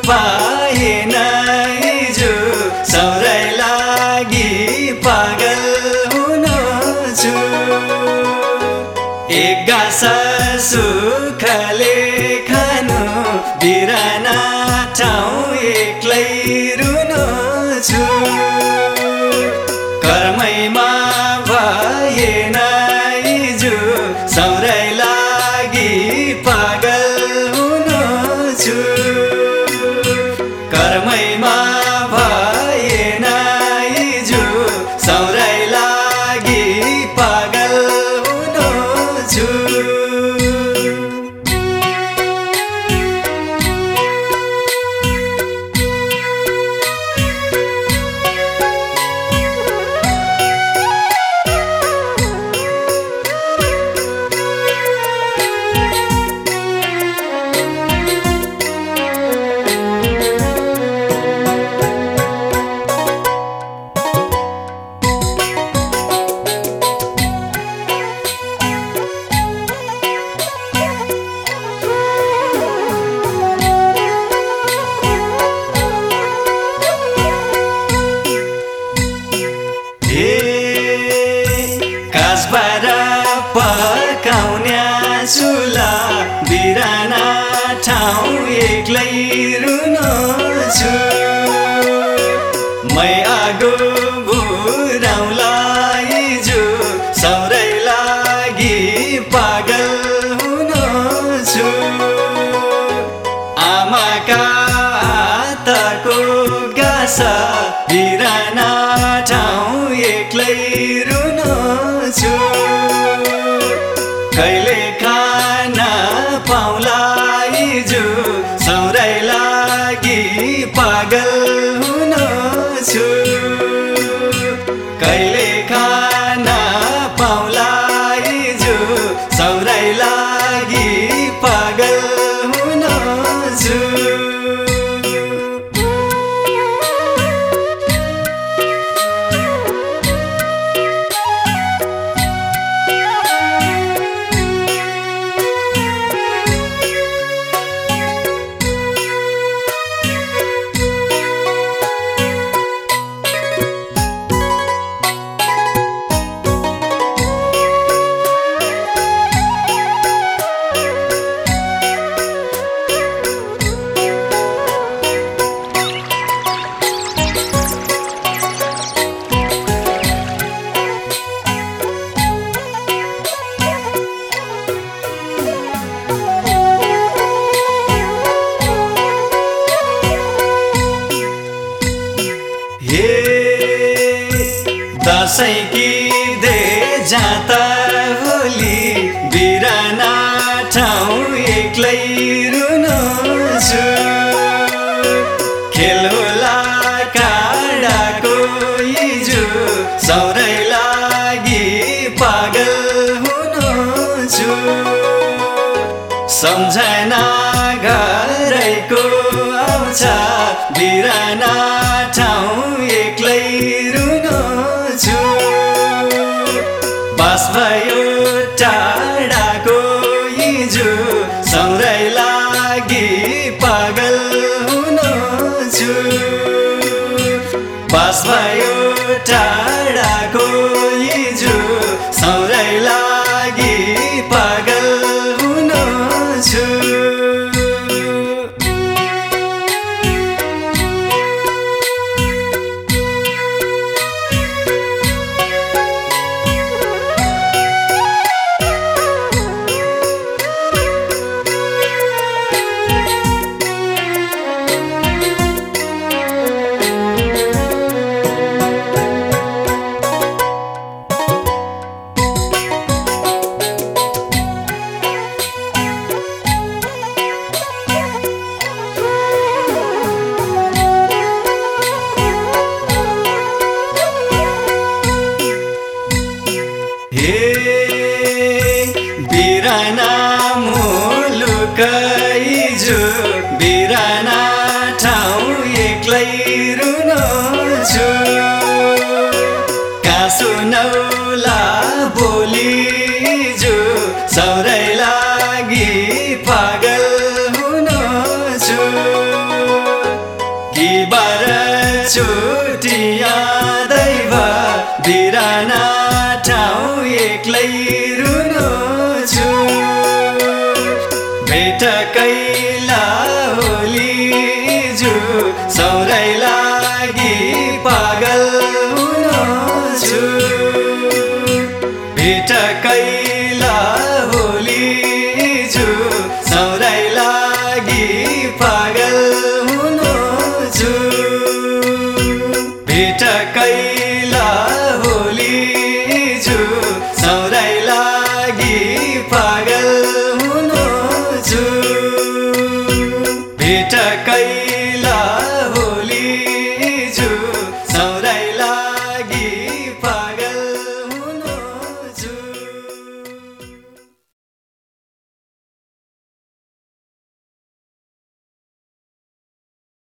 पाएन हिजो सौरै लागि पागल हुनु छु एक गाँस सुखले खानु बिराना ठाउँ एक्लै रुनु छु कर्मैमा भएन हिजो सौरै लागि पागल हुनु छु कर्मैमा भएन हिजो सौरै लागि पागल हुनु छु कासबाट पकाउने चुला बिराना ठाउँ एक्लै रुनु छु मै आगो भुराउला हिजो सौरै लागि पागल हुनु छु आमाका हातको गाँस बिराना ठाउँ एक्लै रुनु छु कहिले खाना पाउला हिजो सौरै लागि पागल हुनु छु कहिले खाना पाउला हिजो सौरै लागि पागल हुनु छु दसैँ कि दे जाता होली बिराना ठाउँ एक्लै रुनु छु खेल होला काँडाको हिजो सौरै लागि पागल हुनु छु सम्झना घरैको आउँछ बिराना ठाउँ एक्लै रुनु छु बास भयो टाढाको हिजो सौरै लागि पागल हुनु छु बास भयो टाढाको हिजो सौरै लागि पागल हुनु छु बिराना मुलुक हिजो बिराना ठाउँ एक्लै रुनु छु कासो नौला बोली हिजो सौरै लागि पागल हुनु छु कैला होली जु सौराई लागि पागल हुन्छु भेट कैला होली जु